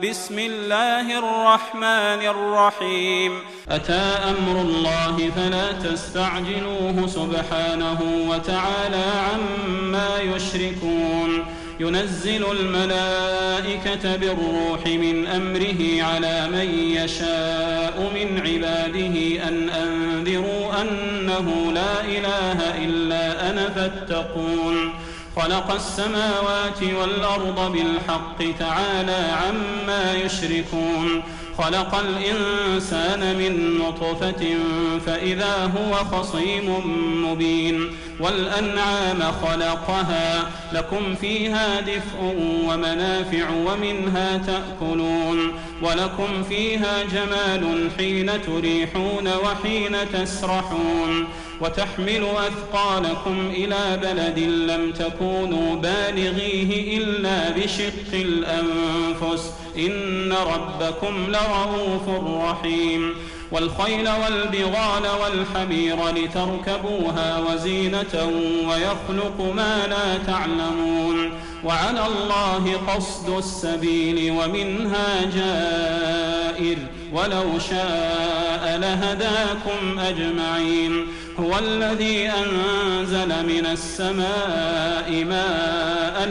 بسم الله الرحمن الرحيم أتى أمر الله فلا تستعجلوه سبحانه وتعالى عما يشركون ينزل الملائكة بالروح من أمره على من يشاء من عباده أن أنذروا أنه لا إله إلا أنا فاتقون خلق السماوات والأرض بالحق تعالى عما يشركون خلق الإنسان من نطفة فإذا هو خصيم مبين والأنعام خلقها لكم فيها دفء ومنافع ومنها تأكلون ولكم فيها جمال حين تريحون وحين تسرحون وتحمل أثقالكم إلى بلد لم تكونوا بالغيه إلا بشق الأنفس إن ربكم لرؤوف رحيم والخيل والبغال والحمير لتركبوها وزينة ويخلق ما لا تعلمون وعلى الله قصد السبيل ومنها جائر ولو شاء لهداكم أجمعين هو الذي أنزل من السماء ماء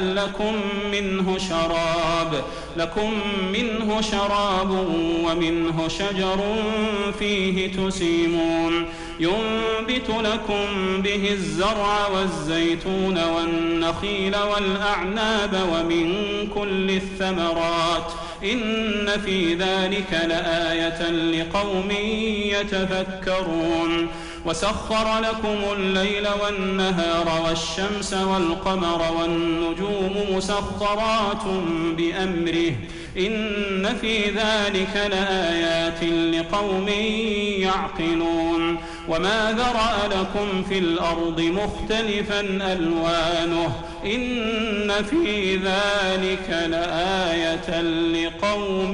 لكم منه شراب ومنه شجر فيه تسيمون ينبت لكم به الزرع والزيتون والنخيل والأعناب ومن كل الثمرات إن في ذلك لآية لقوم يتفكرون وسخر لكم الليل والنهار والشمس والقمر والنجوم مسخرات بأمره إن في ذلك لآيات لقوم يعقلون وما ذرأ لكم في الأرض مختلفا ألوانه إن في ذلك لآية لقوم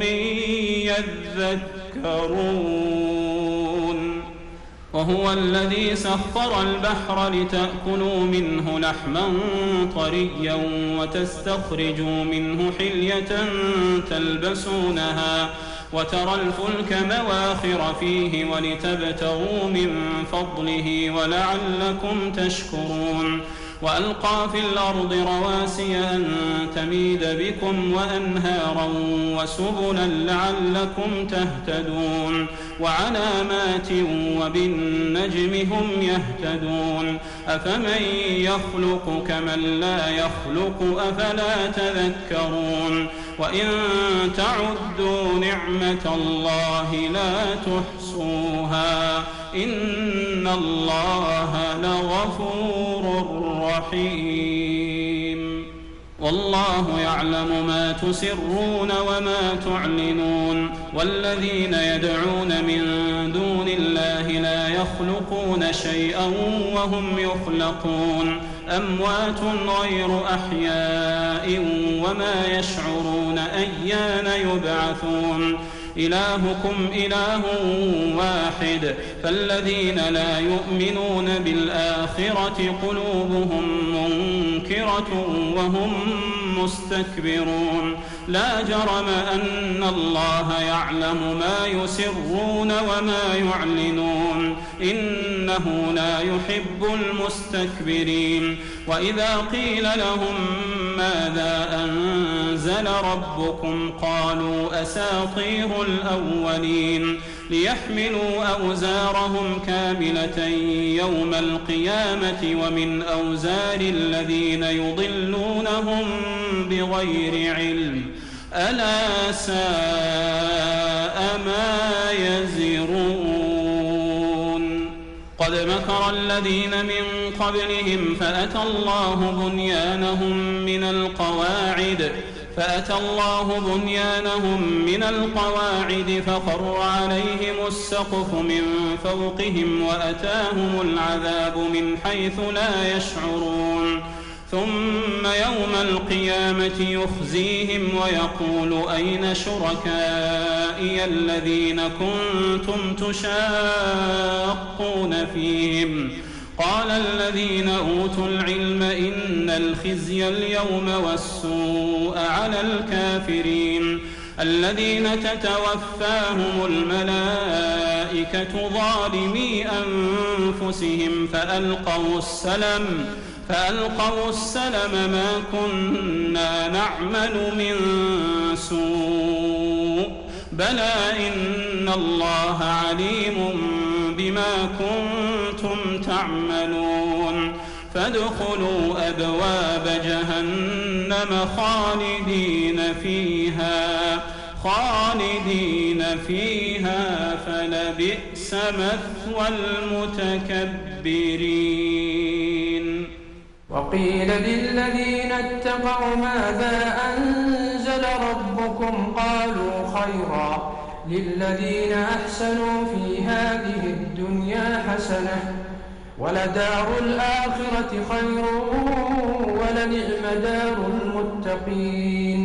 يذكرون وهو الذي سخر البحر لتأكلوا منه لحما طريا وتستخرجوا منه حلية تلبسونها وترى الفلك مواخر فيه ولتبتغوا من فضله ولعلكم تشكرون وألقى في الأرض رواسي أن تميد بكم وأنهارا وسبلا لعلكم تهتدون وعلامات وبالنجم هم يهتدون أفمن يخلق كمن لا يخلق أفلا تذكرون وإن تعدوا نعمة الله لا تحصوها إن الله لغفور رحيم والله يعلم ما تسرون وما تعلنون والذين يدعون من دون الله لا يخلقون شيئا وهم يخلقون أموات غير أحياء وما يشعرون أيان يبعثون إلهكم إله واحد فالذين لا يؤمنون بالآخرة قلوبهم منكرة وهم مستكبرون لا جرم أن الله يعلم ما يسرون وما يعلنون إنه لا يحب المستكبرين وإذا قيل لهم ماذا أنزل ربكم قالوا أساطير الأولين ليحملوا أوزارهم كاملة يوم القيامة ومن أوزار الذين يضلونهم بغير علم ألا ساء ما يزرون قد مكر الذين من قبلهم فأتى الله بنيانهم من القواعد فخر عليهم السقف من فوقهم وأتاهم العذاب من حيث لا يشعرون ثم يوم القيامة يخزيهم ويقول أين شركائي الذين كنتم تشاقون فيهم قال الذين أوتوا العلم إن الخزي اليوم والسوء على الكافرين الذين تتوفاهم الملائكة ظالمي أنفسهم فألقوا السلم ما كنا نعمل من سوء بلى إن الله عليم بما كنتم تعملون فادخلوا أبواب جهنم خالدين فيها فلبئس مثوى المتكبرين. وقيل للذين اتقوا ماذا أنزل ربكم قالوا خيرا للذين أحسنوا في هذه الدنيا حسنة ولدار الآخرة خير ولنعم دار المتقين.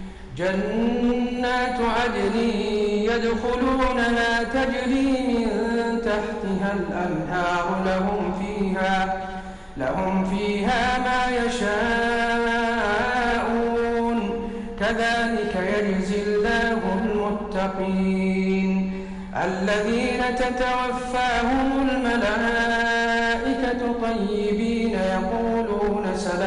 جنات عدن يدخلونها تجري من تحتها الأنهار لهم فيها ما يشاءون كذلك يجزي الله المتقين. الذين تتوفاهم الملائكة طيبين يقولون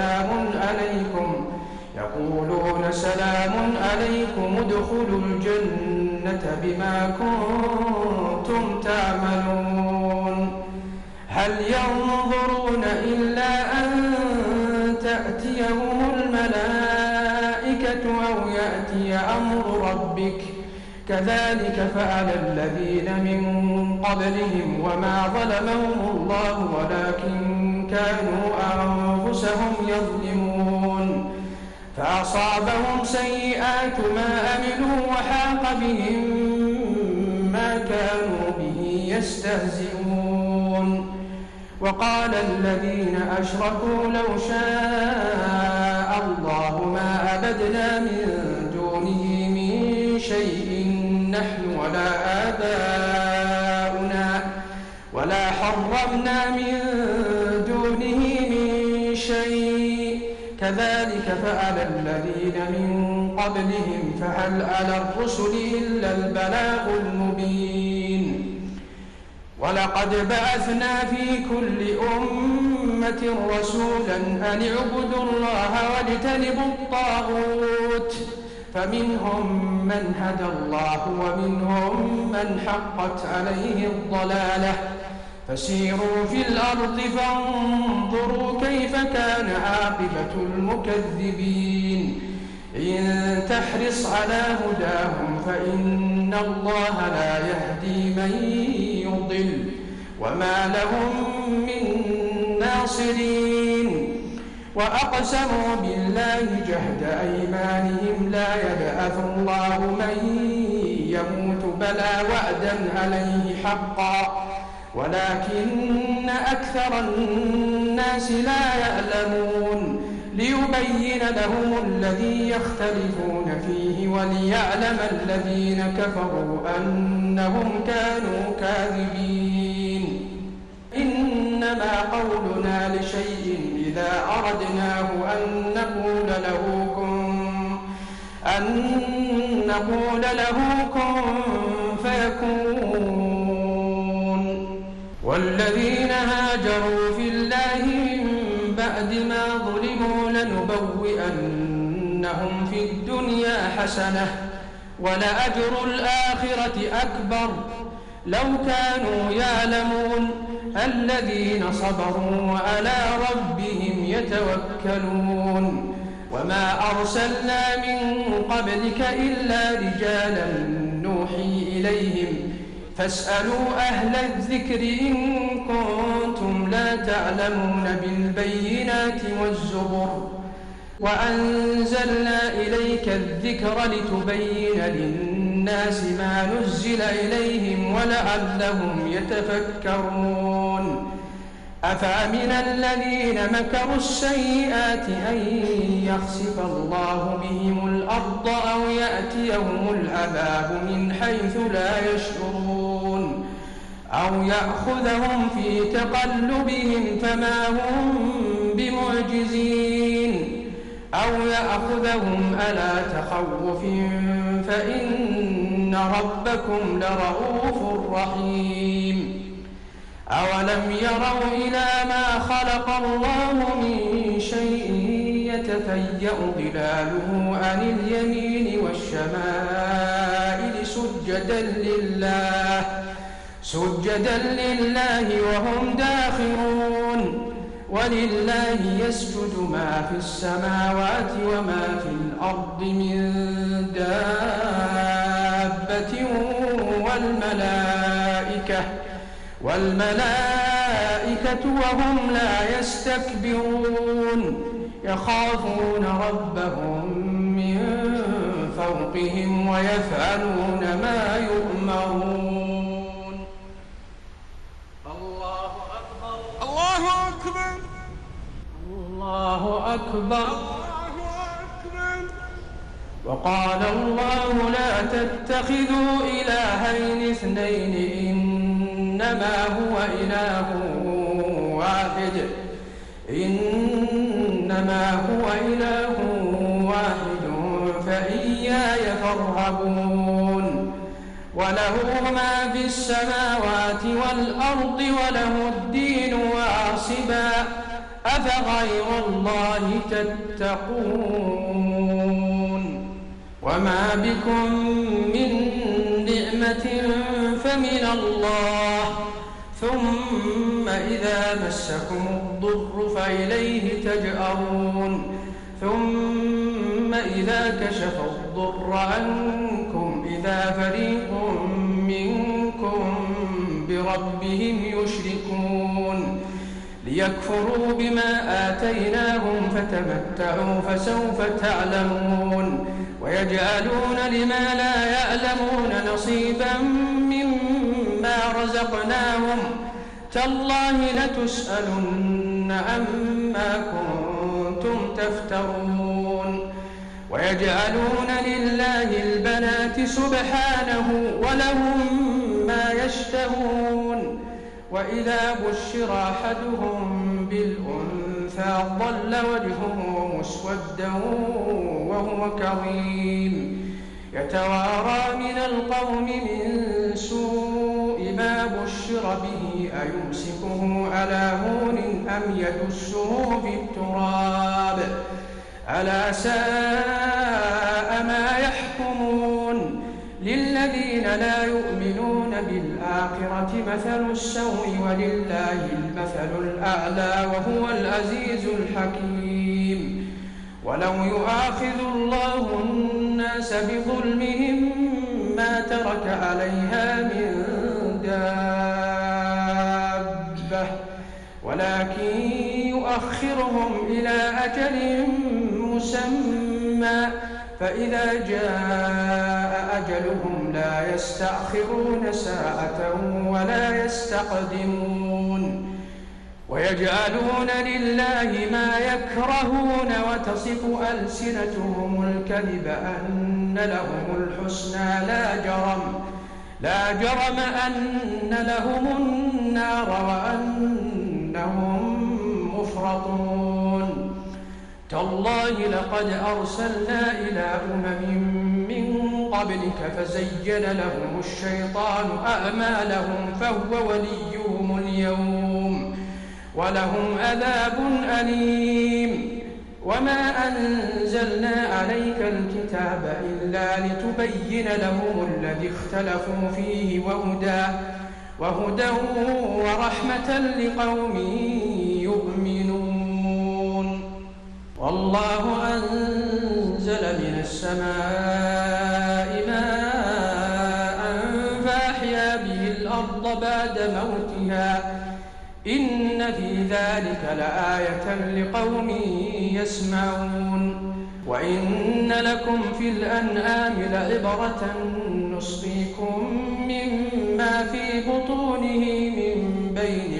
سلام عليكم ادخلوا الجنة بما كنتم تعملون. هل ينظرون إلا أن تأتيهم الملائكة أو يأتي أمر ربك كذلك فعل الذين من قبلهم وما ظلمهم الله ولكن كانوا أنفسهم يظلمون. فأصابهم سيئات ما عملوا وحاق بهم ما كانوا به يستهزئون. وقال الذين أشركوا لو شاء الله ما عبدنا من دونه من شيء نحن ولا آباؤنا ولا حرمنا من دونه من شيء كذلك فعل الذين من قبلهم فهل على الرسل إلا البلاغ المبين. ولقد بعثنا في كل أمة رسولا أن اعبدوا الله واجتنبوا الطاغوت فمنهم من هدى الله ومنهم من حقت عليه الضلالة. فسيروا في الأرض فانظروا كيف كان عاقبة المكذبين. إن تحرص على هداهم فإن الله لا يهدي من يضل وما لهم من ناصرين. وأقسموا بالله جهد أيمانهم لا يبعث الله من يموت بلى وعدا عليه حقا ولكن أكثر الناس لا يعلمون. ليبين لهم الذي يختلفون فيه وليعلم الذين كفروا أنهم كانوا كاذبين. إنما قولنا لشيء إذا أردناه أن نقول له كن فيكون. والذين هاجروا في الله من بعد ما ظلموا لنبوئنهم في الدنيا حسنة ولأجر الآخرة أكبر لو كانوا يعلمون. الذين صبروا وعلى ربهم يتوكلون. وما أرسلنا من قبلك إلا رجالا نوحي إليهم فاسألوا أهل الذكر إن كنتم لا تعلمون بالبينات والزبر. وأنزلنا إليك الذكر لتبين للناس ما نزل إليهم ولعلهم يتفكرون. أفأمن الذين مكروا السيئات أن يخسف الله بهم الأرض أو يأتيهم العذاب من حيث لا يشعرون أو يأخذهم في تقلبهم فما هم بمعجزين. أو يأخذهم على تخوف فإن ربكم لرؤوف رحيم أولم يروا إلى ما خلق الله من شيء يتفيأ ظلاله عن اليمين والشمائل سجدا لله وهم داخرون ولله يسجد ما في السماوات وما في الأرض من دابة والملائكة وهم لا يستكبرون يخافون ربهم من فوقهم ويفعلون ما يؤمرون. الله أكبر الله أكبر الله أكبر. وقال الله لا تتخذوا إلهين اثنين إنما هو إله واحد فإياي فارهبون وله ما في السماوات والأرض وله الدين واصبا أفغير الله تتقون وما بكم من نعمة فمن الله ثم إذا مسكم الضر فإليه تجأرون ثم إذا كشف الضر عنكم إذا فريق منكم بربهم يشركون ليكفروا بما آتيناهم فتمتعوا فسوف تعلمون ويجعلون لما لا يعلمون نصيبا مما رزقناهم تالله لتسألن عما كنتم تفترون ويجعلون لله البنات سبحانه ولهم ما يشتهون وإذا بشر أحدهم بالأنثى ظل وجهه مسودا وهو كظيم يتوارى من القوم من سوء ما بشر به أيمسكه على هون أم يدسه في التراب ألا ساء ما يحكمون للذين لا يؤمنون بالآخرة مثل السوء ولله المثل الأعلى وهو العزيز الحكيم ولو يؤاخذ الله الناس بظلمهم ما ترك عليها من دابة ولكن يؤخرهم إلى أجل مسمى فإذا جاء أجلهم لا يستأخرون ساعة ولا يستقدمون ويجعلون لله ما يكرهون وتصف ألسنتهم الكذب أن لهم الحسنى لا جرم أن لهم النار وأنهم مفرطون تالله لقد أرسلنا إلى أمم من قبلك فزين لهم الشيطان أعمالهم فهو وليهم اليوم ولهم عذاب أليم وما أنزلنا عليك الكتاب إلا لتبين لهم الذي اختلفوا فيه وهدى ورحمة لقوم يؤمنون والله أنزل من السماء ماء فأحيا به الأرض بعد موتها إن في ذلك لآية لقوم يسمعون وإن لكم في الأنعام لعبرة نسقيكم مما في بطونه من بين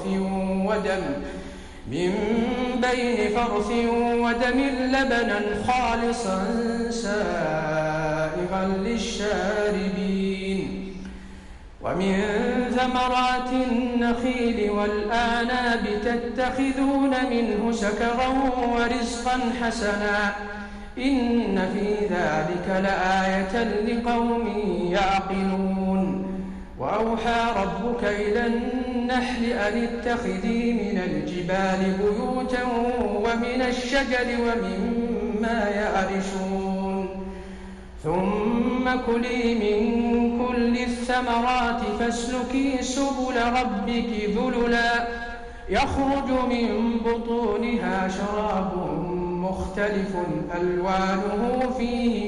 فرث ودم لبنا خالصا سائغا للشاربين ومن ثمرات النخيل والأعناب تتخذون منه سكرا ورزقا حسنا إن في ذلك لآية لقوم يعقلون وأوحى ربك إلى النحل أن اتخذي من الجبال بيوتا ومن الشجر ومما يعرشون ثم كلي من كل الثمرات فاسلكي سبل ربك ذللا يخرج من بطونها شراب مختلف ألوانه فيه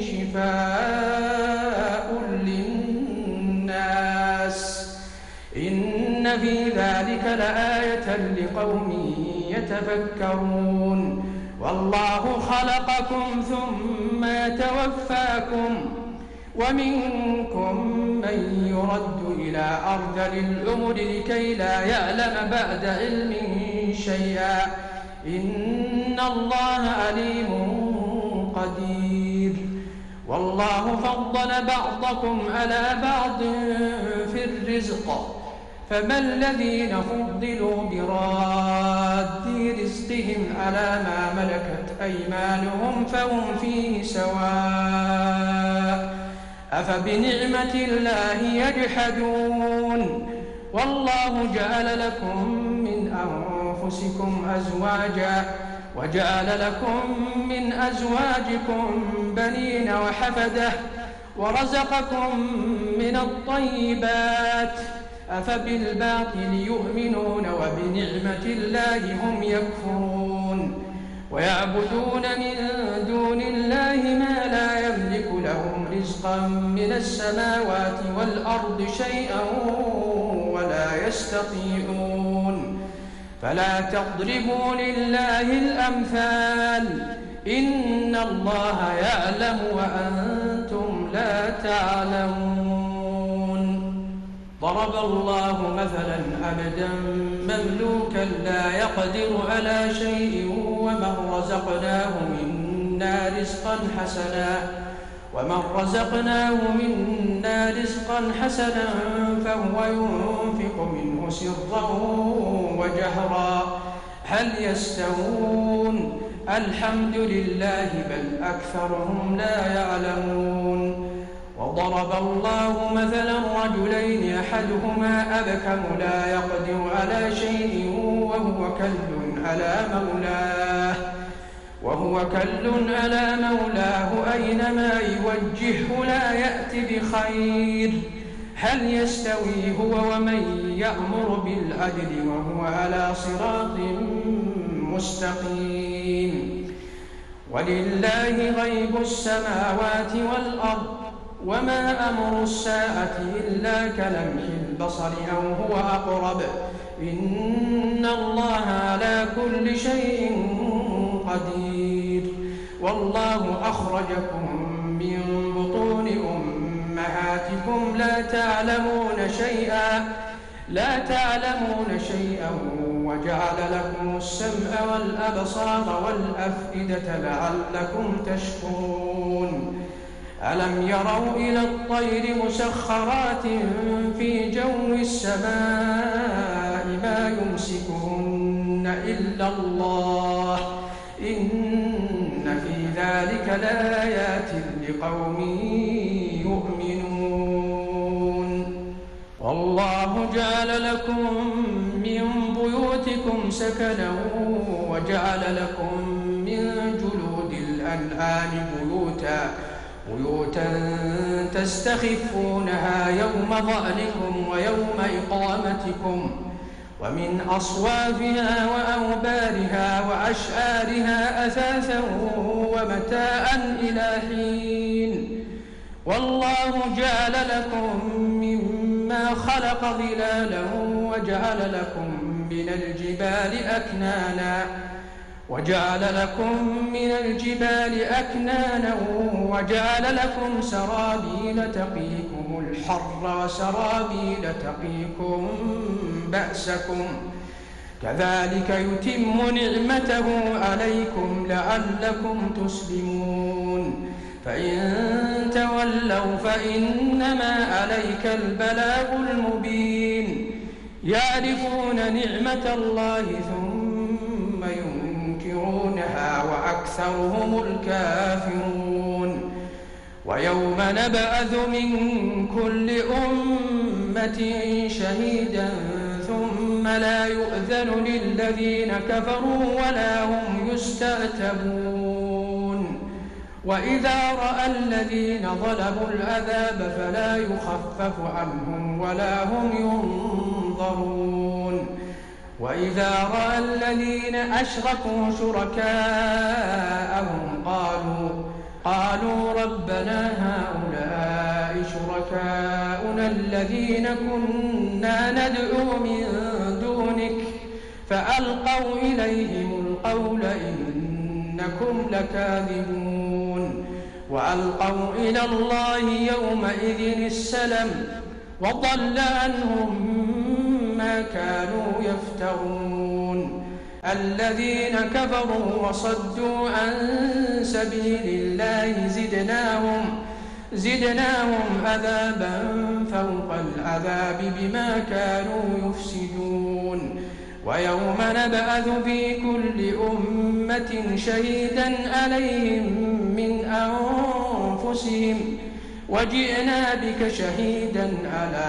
شفاء للناس إن في ذلك لآية لقوم يتفكرون والله خلقكم ثم يتوفاكم ومنكم من يرد إلى أرذل العمر لكي لا يعلم بعد علم شيئا إن الله عليم قدير والله فضل بعضكم على بعض في الرزق فما الذين فضلوا براد رزقهم على ما ملكت أيمانهم فهم فيه سواء أفبنعمة الله يجحدون والله جعل لكم من أنفسكم أزواجا وجعل لكم من أزواجكم بنين وحفدة ورزقكم من الطيبات أفبالباطل يؤمنون وبنعمة الله هم يكفرون ويعبدون من دون الله ما لا يملك لهم رزقا من السماوات والأرض شيئا ولا يستطيعون فلا تضربوا لله الأمثال إن الله يعلم وأنتم لا تعلمون ضرب الله مثلا عبدا مملوكا لا يقدر على شيء ومن رزقناه منا رزقا حسنا فهو ينفق منه سرا وجهرا هل يستوون الحمد لله بل أكثرهم لا يعلمون وضرب الله مثلا رجلين أحدهما أبكم لا يقدر على شيء وهو كل على مولاه أينما يوجهه لا يأت بخير هل يستوي هو ومن يأمر بالعدل وهو على صراط مستقيم ولله غيب السماوات والأرض وما أمر الساعة إلا كلمح البصر أو هو أقرب إن الله على كل شيء قدير والله أخرجكم من بطون أمهاتكم لا تعلمون شيئا وجعل لكم السمع والأبصار والأفئدة لعلكم تشكرون ألم يروا إلى الطير مسخرات في جو السماء ما يمسكهن إلا الله إن في ذلك لآيات لقوم يؤمنون والله جعل لكم من بيوتكم سكنا وجعل لكم من جلود الأنعام بيوتا تستخفونها يوم ظعنكم ويوم إقامتكم ومن أصوافها وأوبارها وأشعارها أثاثا ومتاعا إلى حين والله جعل لكم مما خلق ظلالا وجعل لكم من الجبال أكنانا وجعل لكم سرابيل تقيكم الحر وسرابيل تقيكم بأسكم كذلك يتم نعمته عليكم لعلكم تسلمون فإن تولوا فإنما عليك البلاغ المبين يعرفون نعمة الله ثم ينكرونها وأكثرهم الكافرون ويوم نبعث من كل أمة شهيدا ثم لا يؤذن للذين كفروا ولا هم يستعتبون وإذا رأى الذين ظلموا العذاب فلا يخفف عنهم ولا هم ينظرون وإذا رأى الذين أشركوا شركاءهم قالوا ربنا هؤلاء شركاؤنا الذين كنا ندعو من دونك فألقوا إليهم القول إنكم لكاذبون وألقوا إلى الله يومئذ السلم وضل عنهم ما كانوا يفترون الذين كفروا وصدوا عن سبيل الله زدناهم عذابا فوق العذاب بما كانوا يفسدون ويوم نبعث في كل أمة شهيدا عليهم من أنفسهم وجئنا بك شهيدا على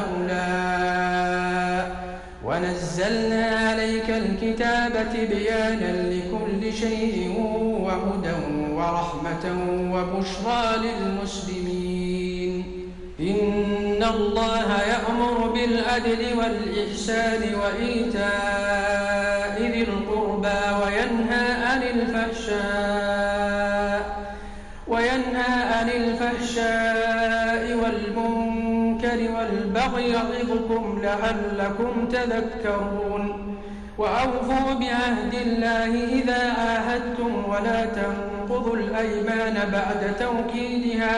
هؤلاء ونزلنا عليك الكتاب تبيانا لكل شيء وهدى ورحمة وبشرى للمسلمين إن الله يأمر بالعدل والإحسان وإيتاء ذي القربى وينهى عن الفحشاء والمنكر والبغي يعظكم لعلكم تذكرون وأوفوا بعهد الله إذا عاهدتم ولا تنقضوا الأيمان بعد توكيدها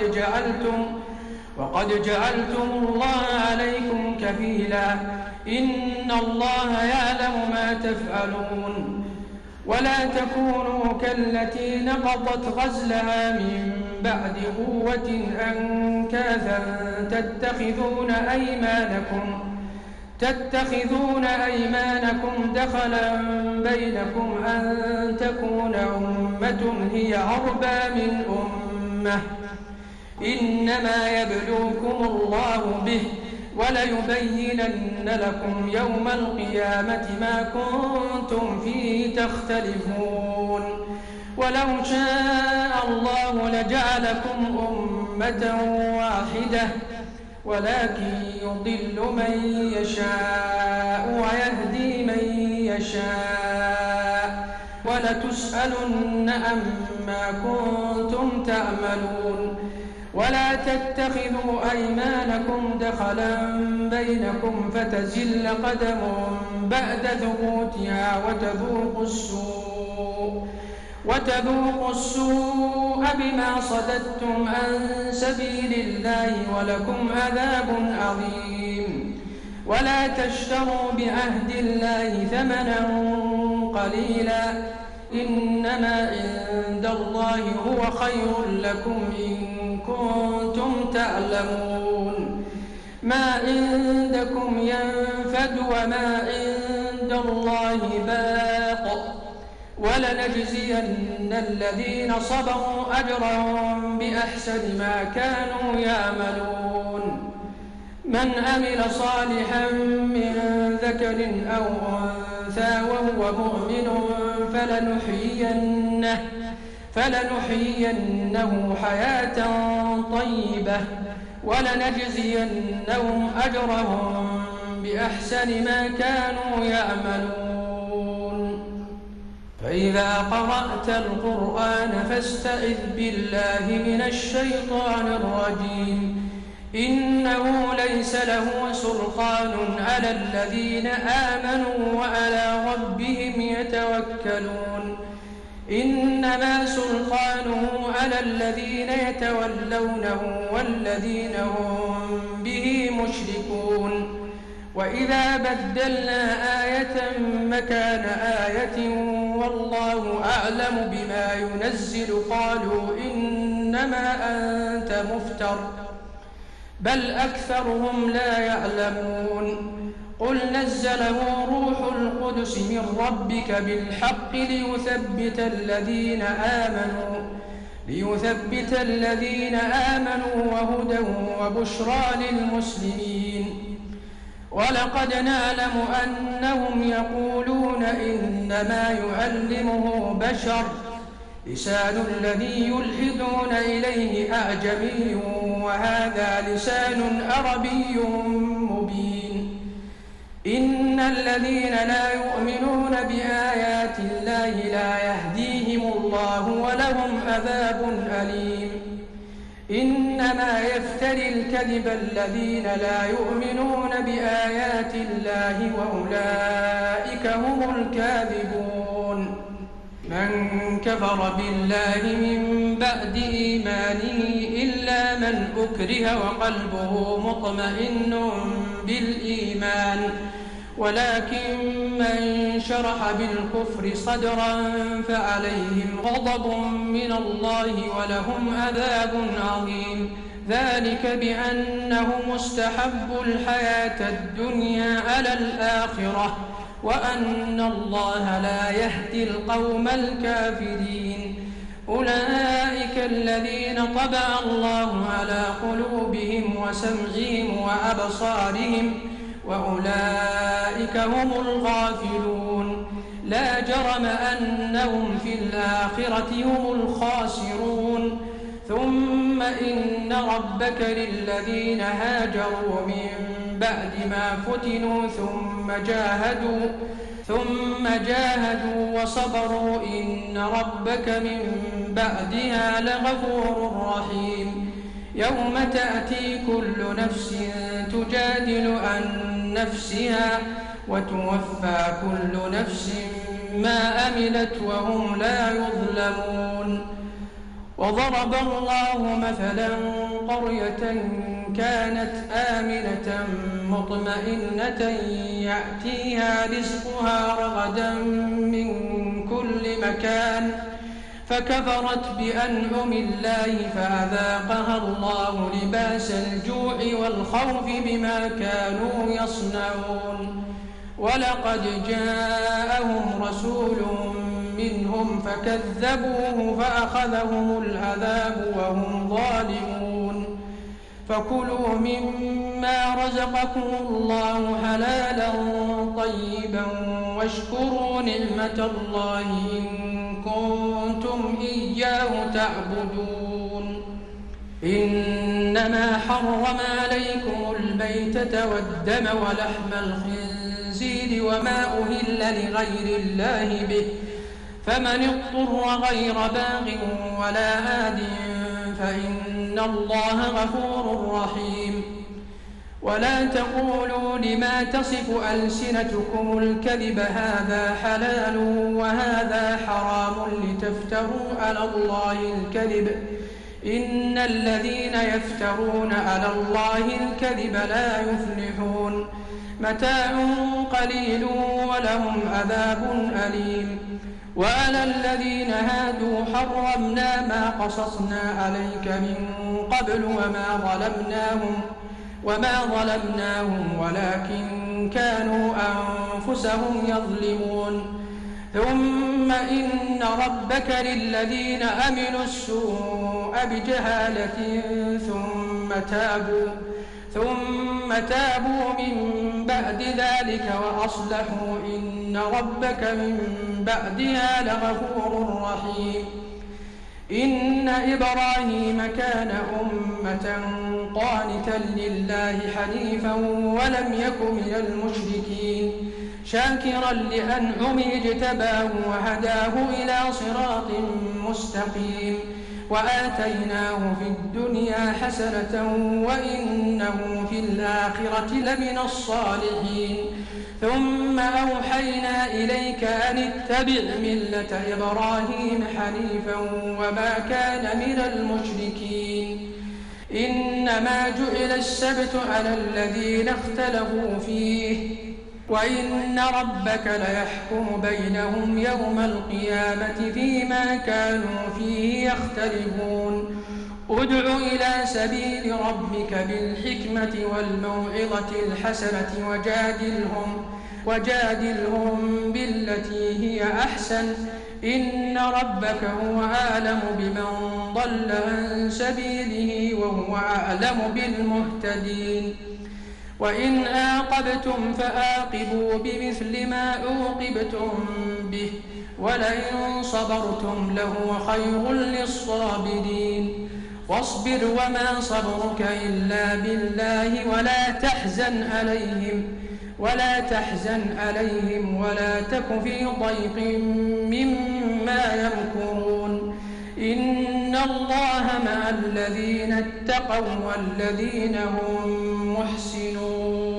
وقد جعلتم الله عليكم كفيلا إن الله يعلم ما تفعلون ولا تكونوا كالتي نقضت غزلها من بعد قوة أنكاثا تتخذون أيمانكم دخلا بينكم أن تكون أمة هي أربى من أمة إنما يبلوكم الله به وليبينن لكم يوم القيامة ما كنتم فيه تختلفون ولو شاء الله لجعلكم أمة واحدة ولكن يضل من يشاء ويهدي من يشاء ولتسألن عما كنتم تعملون ولا تتخذوا أيمانكم دخلا بينكم فتزل قدم بعد ثبوتها وتذوقوا السوء بما صددتم عن سبيل الله ولكم عذاب عظيم ولا تشتروا بعهد الله ثمنا قليلا إنما عند الله هو خير لكم إن كنتم تعلمون ما عندكم ينفد وما عند الله باق ولنجزين الذين صبروا أجرهم بأحسن ما كانوا يعملون من عمل صالحا من ذكر أو أنثى وهو مؤمن فلنحيينه حياة طيبة ولنجزينهم أجرهم بأحسن ما كانوا يعملون فإذا قرأت القرآن فاستعذ بالله من الشيطان الرجيم إنه ليس له سلطان على الذين آمنوا وعلى ربهم يتوكلون إنما سلطانه على الذين يتولونه والذين هم به مشركون وإذا بدلنا آية مكان آية والله أعلم بما ينزل قالوا إنما إنما أنت مفتر بل أكثرهم لا يعلمون قل نزله روح القدس من ربك بالحق ليثبت الذين آمنوا وهدى وبشرى للمسلمين ولقد نعلم أنهم يقولون إنما يعلمه بشر لسان الذي يلحدون إليه أعجمي وهذا لسان عربي مبين إن الذين لا يؤمنون بآيات الله لا يهديهم الله ولهم عذاب أليم إنما يفتري الكذب الذين لا يؤمنون بآيات الله وأولئك هم الكاذبون من كفر بالله من بعد إيمانه إلا من أكره وقلبه مطمئن بالإيمان ولكن من شرح بالكفر صدرا فعليهم غضب من الله ولهم عذاب عظيم ذلك بأنهم استحبوا الحياة الدنيا على الآخرة وأن الله لا يهدي القوم الكافرين أولئك الذين طبع الله على قلوبهم وسمعهم وأبصارهم وأولئك هم الغافلون لا جرم أنهم في الآخرة هم الخاسرون ثم إن ربك للذين هاجروا من بعد ما فتنوا ثم جاهدوا وصبروا إن ربك من بعدها لغفور رحيم يوم تأتي كل نفس تجادل عن نفسها وتوفى كل نفس ما عملت وهم لا يظلمون وضرب الله مثلا قرية كانت آمنة مطمئنة يأتيها رزقها رغدا من كل مكان فكفرت بأنعم الله فأذاقها الله لباس الجوع والخوف بما كانوا يصنعون ولقد جاءهم رسول منهم فكذبوه فأخذهم العذاب وهم ظالمون فكلوا مما رزقكم الله حلالا طيبا واشكروا نعمة الله إن كنتم إياه تعبدون إنما حرم عليكم الميتة والدم ولحم الخنزير وما أهل لغير الله به فمن اضطر غير باغ ولا عاد فإن الله غفور رحيم ولا taqulوا لما تصف ألسنتكم الكذب هذا حلال وهذا حرام لتفتروا على الله الكذب إن الذين يفترون على الله الكذب لا يفلحون متاع قليل ولهم عذاب أليم وعلى الذين هادوا حرمنا ما قصصنا عليك من قبل وما ظلمناهم ولكن كانوا أنفسهم يظلمون ثم إن ربك للذين عملوا السوء بجهالة ثم تابوا من بعد ذلك وأصلحوا إن ربك من بعدها لغفور رحيم إن إبراهيم كان أمة قانتا لله حنيفا ولم يك من المشركين شاكرا لأنعمه اجتباه وهداه إلى صراط مستقيم وآتيناه في الدنيا حسنة وإنه في الآخرة لمن الصالحين ثم أوحينا إليك أن اتبع ملة إبراهيم حنيفا وما كان من المشركين إنما جعل السبت على الذين اختلفوا فيه وإن ربك ليحكم بينهم يوم القيامة فيما كانوا فيه يختلفون ادع إلى سبيل ربك بالحكمة والموعظة الحسنة وجادلهم بالتي هي أحسن إن ربك هو أعلم بمن ضل عن سبيله وهو أعلم بالمهتدين وإن عاقبتم فعاقبوا بمثل ما عوقبتم به ولئن صبرتم لهو خير للصابرين واصبر وما صبرك إلا بالله ولا تحزن عليهم ولا تك في ضيق مما يمكرون إن الله مع الذين اتقوا والذين هم محسنون